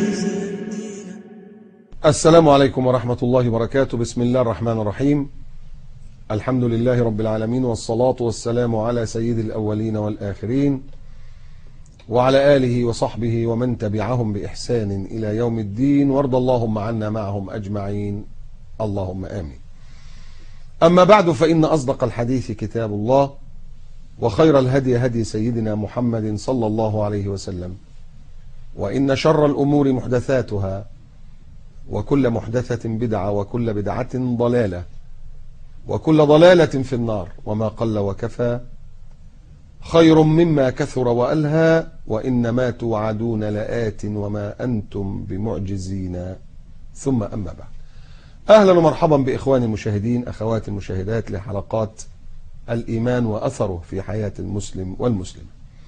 السلام عليكم ورحمة الله وبركاته. بسم الله الرحمن الرحيم. الحمد لله رب العالمين، والصلاة والسلام على سيد الأولين والآخرين وعلى آله وصحبه ومن تبعهم بإحسان إلى يوم الدين، وارض اللهم عنا معهم أجمعين، اللهم آمين. أما بعد، فإن أصدق الحديث كتاب الله، وخير الهدي هدي سيدنا محمد صلى الله عليه وسلم، وإن شر الأمور محدثاتها، وكل محدثة بدعة، وكل بدعة ضلالة، وكل ضلالة في النار. وما قل وكفى خير مما كثر وألهى، وإنما توعدون لآت وما أنتم بمعجزين. ثم أما بعد، أهلا ومرحبا بإخواني المشاهدين، أخواتي المشاهدات، لحلقات الإيمان وأثره في حياة المسلم والمسلمة.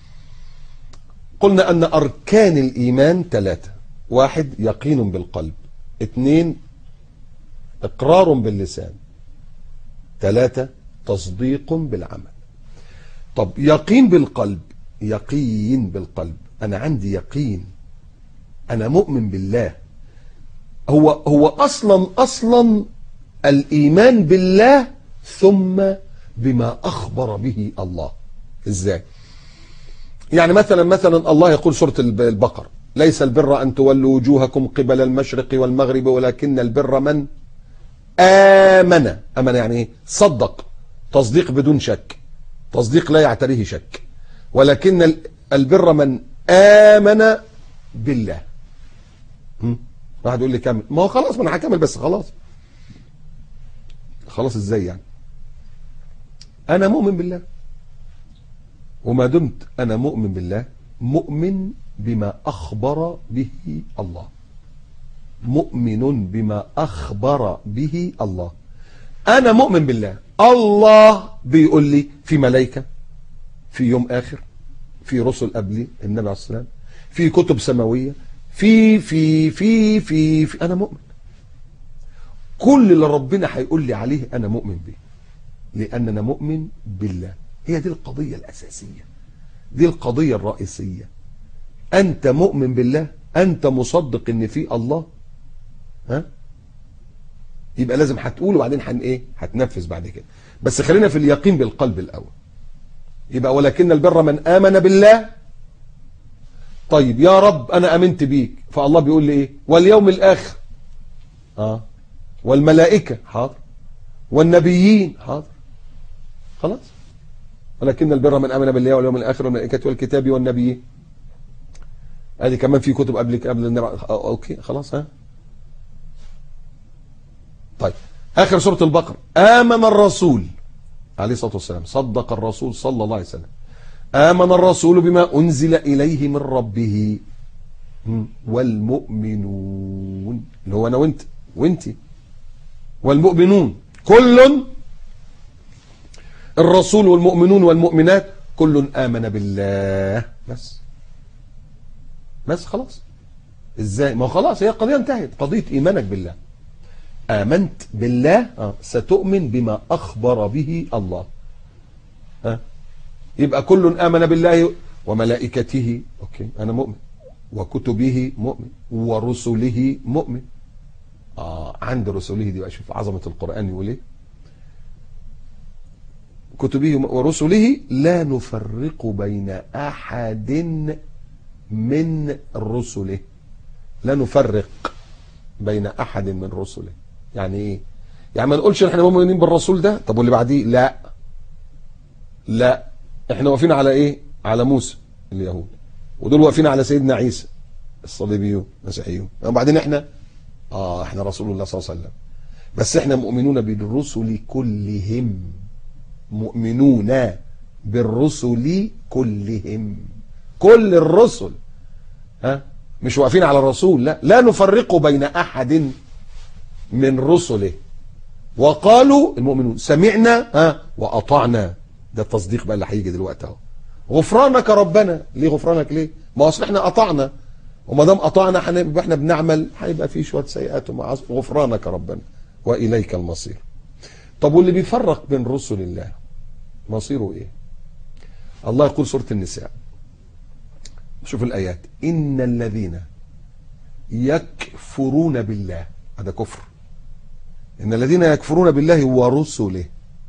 قلنا أن أركان الإيمان 3: 1 يقين بالقلب، 2 إقرار باللسان، 3 تصديق بالعمل. طب يقين بالقلب، يقين بالقلب، أنا عندي يقين، أنا مؤمن بالله. هو أصلا الإيمان بالله ثم بما أخبر به الله. إزاي؟ يعني مثلا الله يقول سورة البقرة: ليس البر أن تولوا وجوهكم قبل المشرق والمغرب ولكن البر من آمن. آمن يعني إيه؟ صدق، تصديق بدون شك، تصديق لا يعتريه شك. ولكن البر من آمن بالله. واحد يقول لي كمل. ما هو خلاص، ما أنا هكمل، بس خلاص إزاي يعني؟ أنا مؤمن بالله، وما دمت أنا مؤمن بالله، مؤمن بما أخبر به الله، مؤمن بما أخبر به الله. أنا مؤمن بالله، الله بيقول لي في ملائكة، في يوم آخر، في رسل قبلي النبي عليه السلام، في كتب سماوية، في أنا مؤمن. كل اللي ربنا هيقول لي عليه أنا مؤمن به، لأن أنا مؤمن بالله. هي دي القضية الأساسية، دي القضية الرئيسية. أنت مؤمن بالله، أنت مصدق إن في الله، ها؟ يبقى لازم هتقول، وبعدين هتنفذ بعد كده. بس خلينا في اليقين بالقلب الأول. يبقى ولكن البر من آمن بالله. طيب يا رب أنا آمنت بيك، فالله بيقول لي إيه؟ واليوم الآخر، والملائكة، حاضر، والنبيين، حاضر، خلاص. ولكن البر من آمن بالله واليوم الآخر والملائكة والكتاب والنبيين. ادي كمان في كتب قبل النبي. اوكي خلاص. طيب اخر سورة البقرة: آمن الرسول عليه الصلاة والسلام، صدق الرسول صلى الله عليه وسلم، آمن الرسول بما أنزل إليه من ربه والمؤمنون، اللي هو أنا وانتي، والمؤمنون كل، الرسول والمؤمنون والمؤمنات كل آمن بالله. بس خلاص. ازاي؟ ما هو خلاص، هي القضية انتهت، قضية إيمانك بالله. آمنت بالله، ستؤمن بما أخبر به الله. يبقى كل آمن بالله وملائكته، اوكي أنا مؤمن، وكتبه مؤمن، ورسله مؤمن. عند رسله دي بقى، شوف عظمة القرآن يقول ايه: كتبه ورسله لا نفرق بين أحد من رسله. لا نفرق بين أحد من رسله. يعني ايه؟ يعني ما نقولش احنا مؤمنين بالرسول ده، طب واللي بعديه لا، احنا واقفين على ايه؟ على موسى اليهود، ودول واقفين على سيدنا عيسى الصليبيون المسيحيون، وبعدين احنا رسول الله صلى الله عليه وسلم. بس احنا مؤمنون بالرسل كلهم، مؤمنون بالرسل كلهم، كل الرسل، مش واقفين على الرسول، لا نفرق بين أحد من رسله. وقالوا المؤمنون سمعنا وأطعنا. ده التصديق بقى اللي هيجي دلوقتي اهو. غفرانك ربنا. ليه غفرانك؟ ليه؟ ما اصل احنا أطعنا، وما دام أطعنا هنبقى احنا بنعمل، هيبقى في شوية سيئات ومعاصي. غفرانك ربنا وإليك المصير. طب واللي بيفرق بين رسل الله مصيره ايه؟ الله يقول سورة النساء، شوف الآيات: إن الذين يكفرون بالله، هذا كفر. إن الذين يكفرون بالله ورسله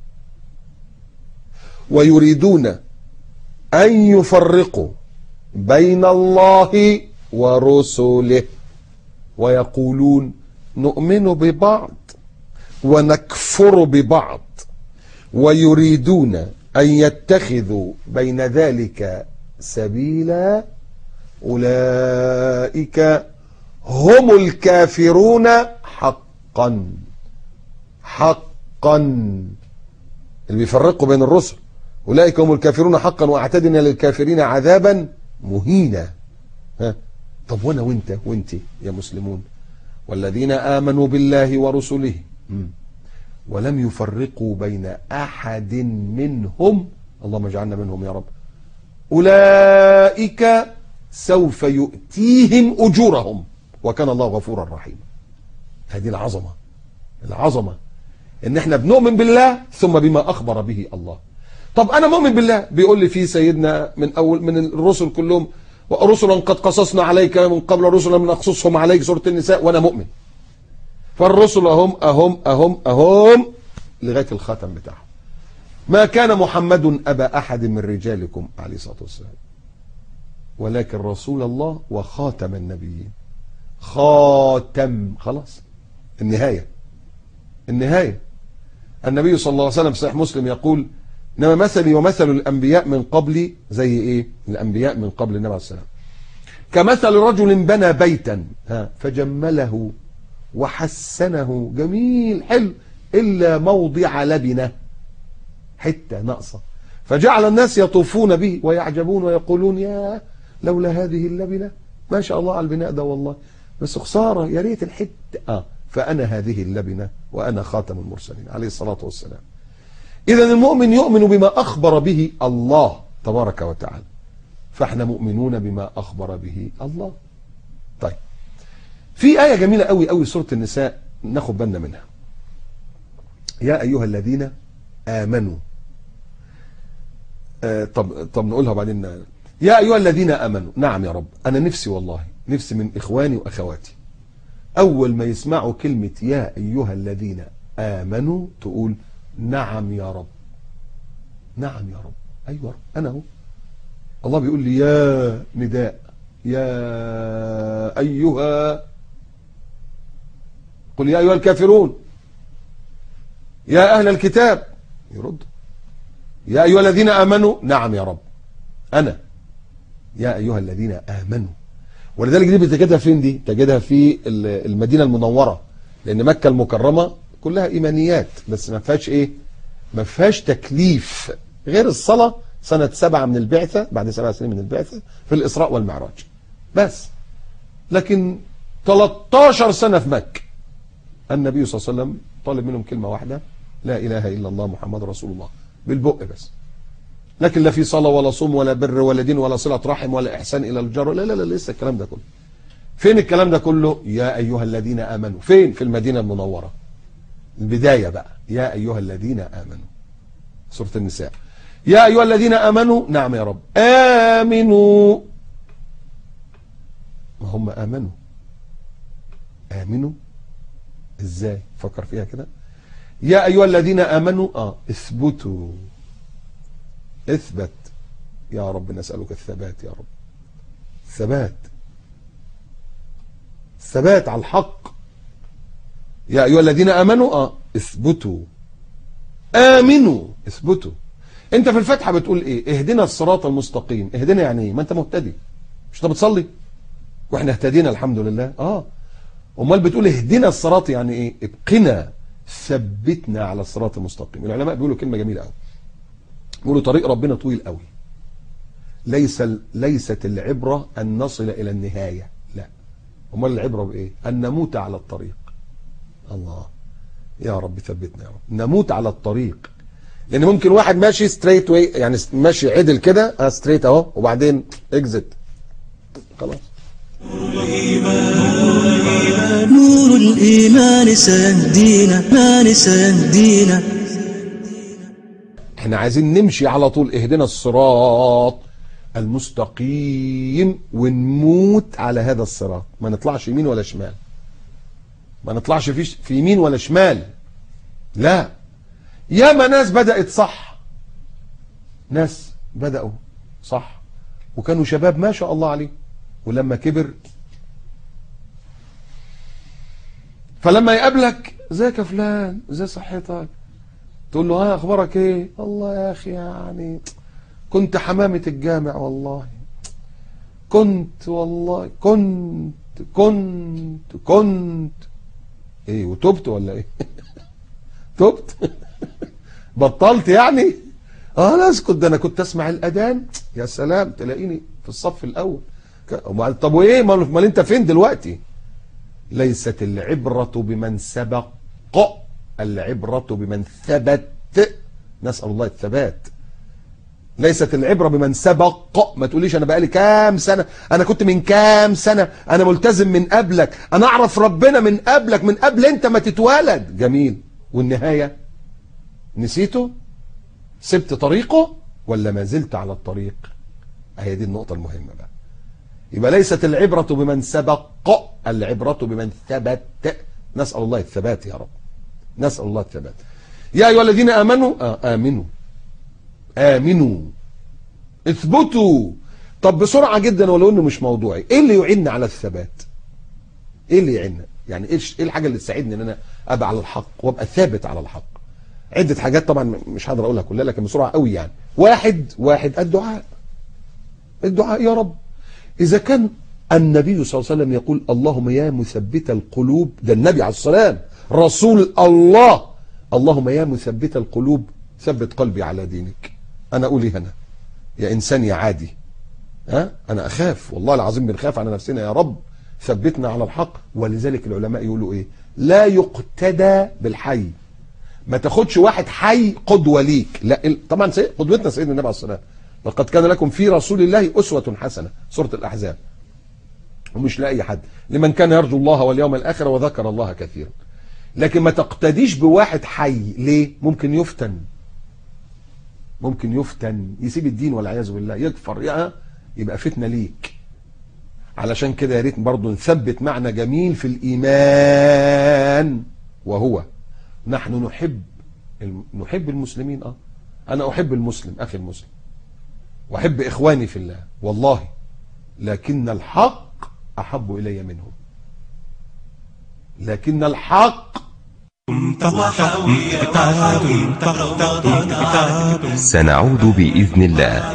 ويريدون أن يفرقوا بين الله ورسله ويقولون نؤمن ببعض ونكفر ببعض ويريدون أن يتخذوا بين ذلك سبيلا أولئك هم الكافرون حقا. حقا اللي بيفرقوا بين الرسل، أولئك هم الكافرون حقا وأعتدنا للكافرين عذابا مهينا. طب وانا وانت يا مسلمون، والذين آمنوا بالله ورسله ولم يفرقوا بين أحد منهم، اللهم اجعلنا منهم يا رب، أولئك سوف يؤتيهم أجورهم وكان الله غفورا رحيما. هذه العظمة ان احنا بنؤمن بالله ثم بما أخبر به الله. طب أنا مؤمن بالله، بيقول لي في سيدنا من الرسل كلهم ورسلا قد قصصنا عليك من قبل رسلا من نقصصهم عليك، سورة النساء، وأنا مؤمن. فالرسل أهم لغاية الخاتم بتاعهم. ما كان محمد أبا أحد من رجالكم عليه الصلاة والسلام ولكن رسول الله وخاتم النبيين. خاتم، خلاص، النهاية. النبي صلى الله عليه وسلم صحيح مسلم يقول إنما مثلي ومثل الأنبياء من قبلي زي إيه؟ الأنبياء من قبل النبي عليه السلام كمثل رجل بنى بيتا فجمله وحسنه، جميل حلو، إلا موضع لبنة، حتة ناقصة، فجعل الناس يطوفون به ويعجبون ويقولون يا لولا هذه اللبنة، ما شاء الله على البناء ده والله، بس خسارة، يا ريت الحتة. فأنا هذه اللبنة وأنا خاتم المرسلين عليه الصلاة والسلام. إذن المؤمن يؤمن بما أخبر به الله تبارك وتعالى، فاحنا مؤمنون بما أخبر به الله. طيب، في آية جميلة قوي قوي سورة النساء ناخد بالنا منها. يا أيها الذين آمنوا. طب نقولها بعدين. يا أيها الذين آمنوا. نعم يا رب، أنا نفسي والله، نفسي من إخواني وأخواتي أول ما يسمعوا كلمة يا أيها الذين آمنوا تقول نعم يا رب. نعم يا رب، أيوة رب، أنا هو. الله بيقول لي يا نداء، يا أيها، قل يا أيها الكافرون، يا أهل الكتاب، يرد يا أيها الذين آمنوا. نعم يا رب، أنا يا أيها الذين آمنوا. ولذلك دي بتجدها فين؟ دي تجدها في المدينة المنورة، لأن مكة المكرمة كلها إيمانيات، بس ما فيهاش إيه؟ ما فيهاش تكليف غير الصلاة سنة 7 من البعثة، بعد 7 سنين من البعثة، في الإسراء والمعراج بس. لكن 13 سنة في مكة النبي صلى الله عليه وسلم طالب منهم كلمة واحدة، لا إله إلا الله محمد رسول الله، بالبق بس. لكن لا في صلاة ولا صوم ولا بر ولا دين ولا صلة رحم ولا إحسان إلى الجار، لا لا لا، لسه الكلام ده كله. فين الكلام ده كله؟ يا أيها الذين آمنوا. فين؟ في المدينة المنورة. البداية بقى، يا أيها الذين آمنوا، سورة النساء. يا أيها الذين آمنوا. نعم يا رب، آمنوا. ما هم آمنوا. آمنوا إزاي؟ فكر فيها كده. يا أيها الذين آمنوا، اثبتوا، اثبت يا رب، نسألك الثبات يا رب، ثبات على الحق. يا أيها الذين آمنوا، اثبتوا، آمنوا، اثبتوا. انت في الفاتحة بتقول ايه؟ اهدنا الصراط المستقيم. اهدنا يعني ايه؟ ما انت مهتدي، مش انت بتصلي واحنا اهتدينا الحمد لله. امال بتقول اهدنا الصراط يعني ايه؟ ابقنا، ثبتنا على الصراط المستقيم. العلماء بيقولوا كلمة جميلة قوي، بيقولوا طريق ربنا طويل قوي، ليست العبرة ان نصل الى النهاية، لا، امال العبرة بايه؟ ان نموت على الطريق. الله يا رب ثبتنا يا رب، نموت على الطريق. لان ممكن واحد ماشي ستريت واي، يعني ماشي عدل كده، ستريت اهو، وبعدين اكزت، خلاص. نور الإيمان سيهدينا. احنا عايزين نمشي على طول، اهدنا الصراط، المستقيم ونموت على هذا الصراط، ما نطلعش يمين ولا شمال، ما نطلعش في يمين ولا شمال. لا، ياما ناس بدأت صح، ناس بدأوا صح وكانوا شباب ما شاء الله عليه، ولما كبر فلما يقابلك ازيك يا فلان، ازاي صحتك، تقول له ها اخبارك ايه، الله يا اخي يعني كنت حمامة الجامع والله، كنت والله كنت ايه، وتبت ولا ايه؟ تبت؟ بطلت يعني؟ لا اسكت، ده انا كنت اسمع الاذان يا سلام تلاقيني في الصف الاول. طب وايه، امال انت فين دلوقتي؟ ليست العبرة بمن سبق، العبرة بمن ثبت. نسأل الله الثبات. ليست العبرة بمن سبق، ما تقوليش انا بقالي كام سنة، انا كنت من كام سنة، انا ملتزم من قبلك، انا اعرف ربنا من قبلك، من قبل انت ما تتولد. جميل، والنهاية نسيته؟ سبت طريقه ولا ما زلت على الطريق؟ هي دي النقطة المهمة بقى. يبقى ليست العبرة بمن سبق، العبرة بمن ثبت. نسأل الله الثبات يا رب، نسأل الله الثبات. يا أيها الذين آمنوا آمنوا اثبتوا. طب بسرعة جدا ولو انه مش موضوعي، ايه اللي يعيننا على الثبات؟ ايه اللي يعيننا يعني؟ ايه الحاجة اللي تساعدني ان انا ابقى على الحق وابقى ثابت على الحق؟ عدة حاجات طبعا مش هقدر اقولها كلها لكن بسرعة قوي يعني. واحد الدعاء يا رب. اذا كان النبي صلى الله عليه وسلم يقول اللهم يا مثبت القلوب، ده النبي عليه السلام رسول الله، اللهم يا مثبت القلوب ثبت قلبي على دينك. انا اقول ايه هنا يا انسان يا عادي؟ انا اخاف والله العظيم، بنخاف على نفسنا يا رب ثبتنا على الحق. ولذلك العلماء يقولوا ايه؟ لا يقتدى بالحي، ما تاخدش واحد حي قدوة ليك، لا طبعا قدوتنا سيدنا النبي عليه الصلاة والسلام، لقد كان لكم في رسول الله أسوة حسنة، سورة الأحزاب. ومش لأي حد، لمن كان يرجو الله واليوم الآخر وذكر الله كثيرا. لكن ما تقتديش بواحد حي، ليه؟ ممكن يفتن يسيب الدين والعياذ بالله، يكفر، يبقى فتنة ليك. علشان كده يا ريت برضه نثبت معنى جميل في الإيمان، وهو نحن نحب المسلمين. أنا أحب المسلم أخي المسلم وأحب إخواني في الله والله، لكن الحق أحب إلي منه، لكن الحق. سنعود بإذن الله.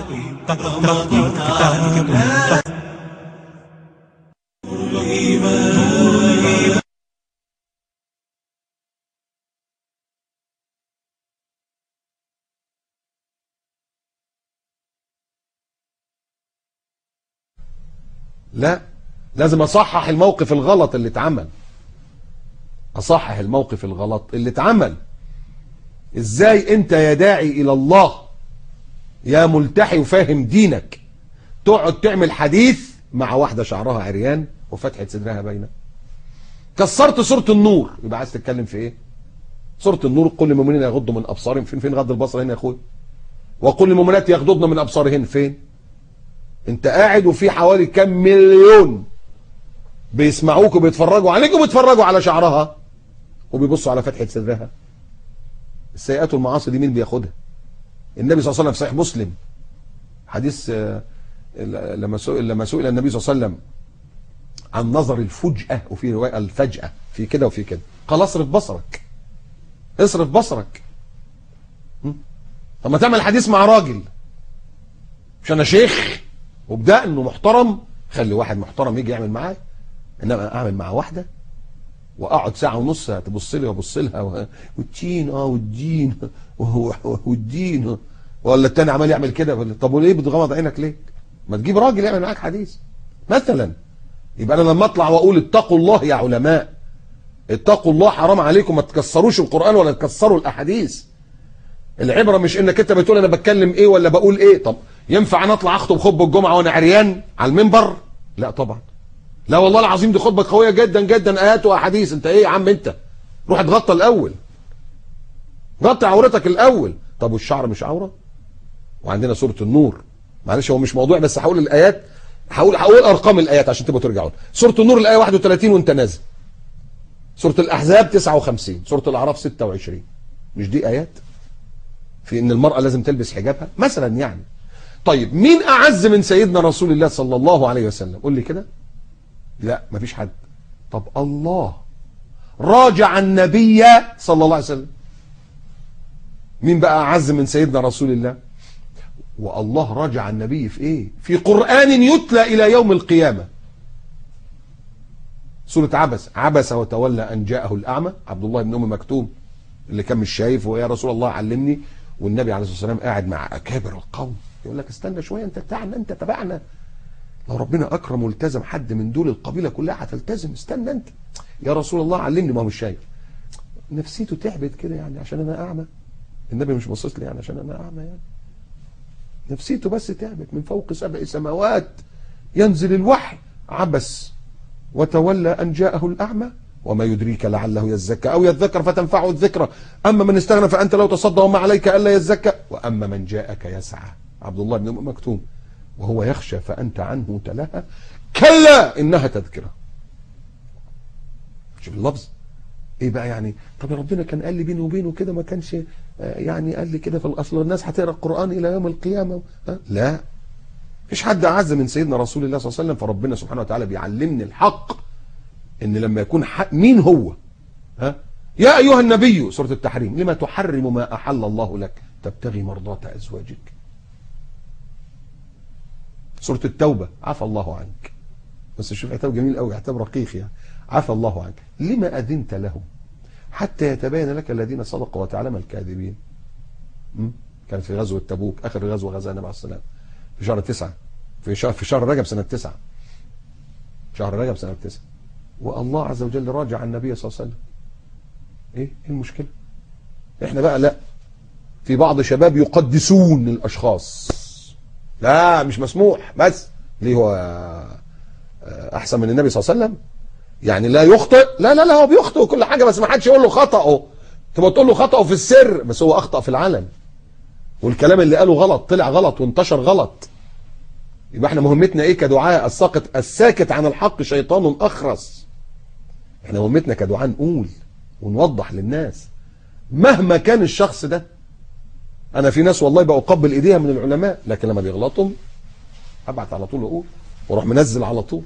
لا، لازم أصحح الموقف الغلط اللي اتعمل، أصحح الموقف الغلط اللي اتعمل. إزاي أنت يا داعي إلى الله يا ملتحي وفاهم دينك تقعد تعمل حديث مع واحدة شعرها عريان وفتحة صدرها باينة؟ كسرت سورة النور، يبقى عايز تتكلم في إيه؟ سورة النور قل للمؤمنين يغضوا من أبصارهم، فين غض البصر هنا يا أخوي؟ وقل للمؤمنات يغضضن من أبصارهن، فين؟ أنت قاعد وفي حوالي كام مليون بيسمعوك وبيتفرجوا عليك وبيتفرجوا على شعرها وبيبصوا على فتحة صدرها. السيئات والمعاصي دي مين بياخدها؟ النبي صلى الله عليه وسلم في صحيح مسلم حديث لما سئل النبي صلى الله عليه وسلم عن نظر الفجأة، وفي رواية الفجأة، في كده وفي كده، قال اصرف بصرك. طب ما تعمل حديث مع راجل، مش انا شيخ وبدأ انه محترم، خلي واحد محترم يجي يعمل معايا، انما اعمل مع واحده واقعد ساعه ونص تبص لي وابص لها والدين والدين ولا التاني عمال يعمل كده. طب وليه بتغمض عينك ليه؟ ما تجيب راجل يعمل معاك حديث مثلا. يبقى انا لما اطلع واقول اتقوا الله يا علماء، اتقوا الله، حرام عليكم ما تكسروش القرآن ولا تكسروا الاحاديث. العبره مش انك انت بتقول انا بتكلم ايه ولا بقول ايه. طب ينفع انا اطلع اخطب خطبه الجمعه وانا عريان على المنبر؟ لا طبعا، لا والله العظيم دي خطبه قويه جدا جدا، ايات واحاديث. انت ايه يا عم انت؟ روح اتغطى الاول، غطي عورتك الاول. طب والشعر مش عوره؟ وعندنا سوره النور معلش هو مش موضوع، بس هقول الايات، هقول ارقام الايات عشان تبقوا ترجعوا. سوره النور الايه 31 وانت نازل، سوره الاحزاب 59، سوره الاعراف 26. مش دي ايات في ان المراه لازم تلبس حجابها مثلا يعني؟ طيب مين اعز من سيدنا رسول الله صلى الله عليه وسلم؟ قول لي كده. لا مفيش حد. طب الله راجع النبي صلى الله عليه وسلم، مين بقى اعز من سيدنا رسول الله؟ والله راجع النبي في ايه؟ في قرآن يتلى الى يوم القيامة. سورة عبس وتولى ان جاءه الاعمى، عبد الله بن ام مكتوم اللي كان مش شايف، ويا رسول الله علمني، والنبي عليه الصلاة والسلام قاعد مع اكابر القوم يقول لك استنى شوية، انت بتاعنا، انت تبعنا، لو ربنا اكرم والتزم حد من دول القبيلة كلها هتلتزم، استنى انت يا رسول الله علمني. ما هو مش شايف، نفسيته تعبت كده يعني عشان انا اعمى، النبي مش باصص لي يعني عشان انا اعمى يعني، نفسيته بس تعبت. من فوق 7 سماوات ينزل الوحي، عبس وتولى ان جاءه الاعمى وما يدريك لعله يزكى او يذكر فتنفعه الذكرى، اما من استغنى فانت لو تصدى وما عليك الا يزكى، واما من جاءك يسعى، عبد الله بن ام مكتوم، وهو يخشى فانت عنه تلهى، كلا انها تذكره. شوف اللفظ ايه بقى يعني؟ طب ربنا كان قال لي بيني وبينه كده، ما كانش يعني قال لي كده في الاصل الناس هتقرا القران الى يوم القيامه؟ لا، مفيش حد اعز من سيدنا رسول الله صلى الله عليه وسلم. فربنا سبحانه وتعالى بيعلمني الحق، ان لما يكون مين هو؟ يا ايها النبي، سوره التحريم، لما تحرم ما احل الله لك تبتغي مرضات ازواجك. سوره التوبه، عفى الله عنك، بس شوف عتاب جميل قوي، عتاب رقيق يعني، عفى الله عنك لما اذنت لهم حتى يتبين لك الذين صدقوا وتعلم الكاذبين. كان في غزوه تبوك، اخر غزوه غزاها النبي عليه الصلاه والسلام في شهر 9، في شهر رجب سنه 9، شهر رجب سنه 9، والله عز وجل راجع النبي صلى الله عليه وسلم. ايه المشكله؟ احنا بقى لا، في بعض شباب يقدسون الاشخاص، لا مش مسموح، بس ليه هو احسن من النبي صلى الله عليه وسلم يعني؟ لا يخطئ، لا لا لا، هو بيخطئ وكل حاجه، بس ما حدش يقول له خطأه، تبقى تقول له خطأه في السر، بس هو اخطأ في العلن، والكلام اللي قاله غلط، طلع غلط وانتشر غلط. يبقى احنا مهمتنا ايه كدعاء؟ الساكت عن الحق شيطان اخرس. احنا مهمتنا كدعاء نقول ونوضح للناس مهما كان الشخص ده. انا في ناس والله بقبل ايديها من العلماء، لكن لما بيغلطهم ابعت على طول اقول، واروح منزل على طول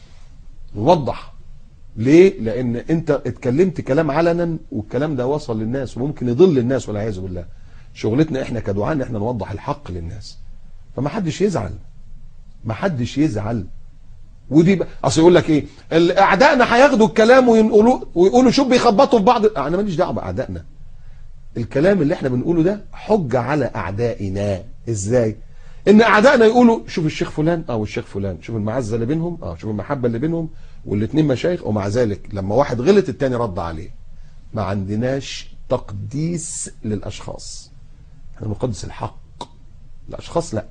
نوضح. ليه؟ لان انت اتكلمت كلام علنا، والكلام ده وصل للناس وممكن يضل الناس والعياذ بالله. شغلتنا احنا كدعاء ان احنا نوضح الحق للناس، فما حدش يزعل، ما حدش يزعل. ودي اصل يقول لك ايه، اعدائنا هياخدوا الكلام ويقولوا شوف بيخبطوا في بعض. انا ماليش دعوه باعدائنا، الكلام اللي احنا بنقوله ده حجه على اعدائنا. ازاي؟ ان اعدائنا يقولوا شوف الشيخ فلان والشيخ فلان، شوف المعزه اللي بينهم، شوف المحبه اللي بينهم، والاثنين مشايخ، ومع ذلك لما واحد غلط الثاني رد عليه. ما عندناش تقديس للاشخاص، احنا بنقدس الحق. الاشخاص لا،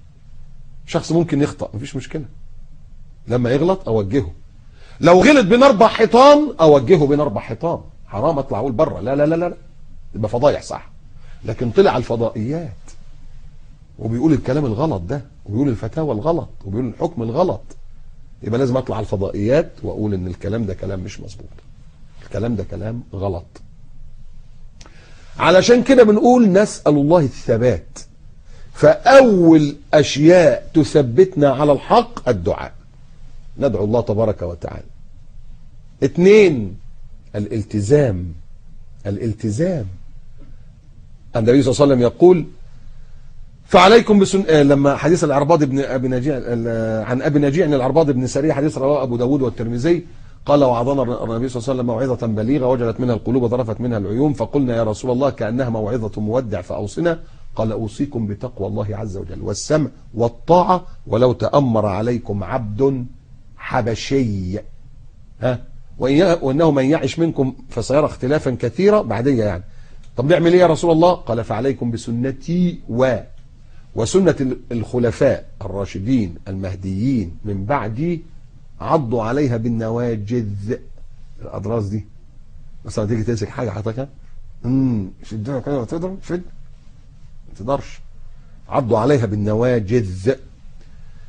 شخص ممكن يخطأ مفيش مشكله، لما يغلط اوجهه. لو غلط بين 4 حيطان اوجهه بين 4 حيطان، حرام اطلع اقول بره، لا لا لا لا، يبقى فضايح صح. لكن طلع على الفضائيات وبيقول الكلام الغلط ده، وبيقول الفتاوى الغلط، وبيقول الحكم الغلط، يبقى لازم اطلع على الفضائيات واقول ان الكلام ده كلام مش مظبوط، الكلام ده كلام غلط. علشان كده بنقول نسأل الله الثبات. فاول اشياء تثبتنا على الحق الدعاء، ندعو الله تبارك وتعالى. 2 الالتزام. الالتزام، النبي صلى الله عليه وسلم يقول فعليكم لما حديث العرباض بن ابي نجيع عن ابي نجيع ان العرباض بن سريع، حديث رواه ابو داود والترمذي، قال وعظنا النبي صلى الله عليه وسلم موعظه بليغه وجلت منها القلوب وظرفت منها العيون، فقلنا يا رسول الله كانها موعظه مودع فاوصنا، قال اوصيكم بتقوى الله عز وجل والسمع والطاعه ولو تامر عليكم عبد حبشي. وانه من يعش منكم فسيرى اختلافا كثيرا بعديه يعني. طب نعمل ايه يا رسول الله؟ قال فعليكم بسنتي وسنة الخلفاء الراشدين المهديين من بعدي، عضوا عليها بالنواجذ. الأضراس دي مثلا تيجي تمسك حاجة حضرتك شدها كده وتقدر شد، ما تقدرش، عضوا عليها بالنواجذ.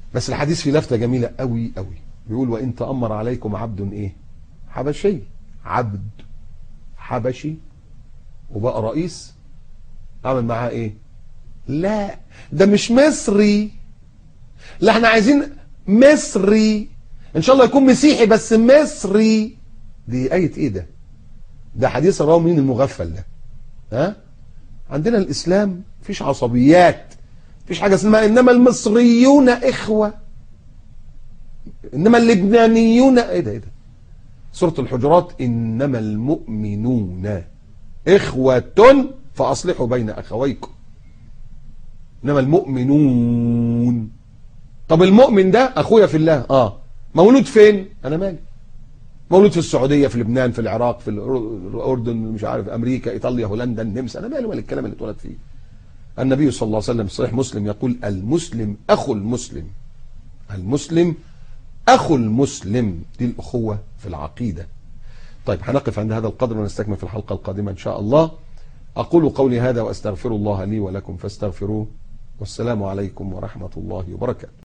بس الحديث فيه لفتة جميلة قوي قوي، بيقول وإن تأمر عليكم عبد إيه؟ حبشي. عبد حبشي وبقى رئيس، أعمل معاه إيه؟ لا ده مش مصري، لا احنا عايزين مصري، إن شاء الله يكون مسيحي بس مصري. دي آية إيه ده؟ ده حديث رواه مين المغفل ده؟ ها؟ عندنا الإسلام مفيش عصبيات، مفيش حاجة اسمها إنما المصريون إخوة، إنما اللبنانيون إيه ده؟ سورة الحجرات إنما المؤمنون إخوة فأصلحوا بين أخويكم. إنما المؤمنون. طب المؤمن ده أخويا في الله، مولود فين؟ أنا مالي، مولود في السعودية، في لبنان، في العراق، في الأردن، مش عارف أمريكا، إيطاليا، هولندا، النمسا، أنا مالي ولا الكلام اللي اتولد فيه. النبي صلى الله عليه وسلم في صحيح مسلم يقول المسلم أخو المسلم، المسلم أخو المسلم، دي الأخوة في العقيدة. طيب هنقف عند هذا القدر ونستكمل في الحلقة القادمة إن شاء الله. أقول قولي هذا وأستغفر الله لي ولكم فاستغفروه، والسلام عليكم ورحمة الله وبركاته.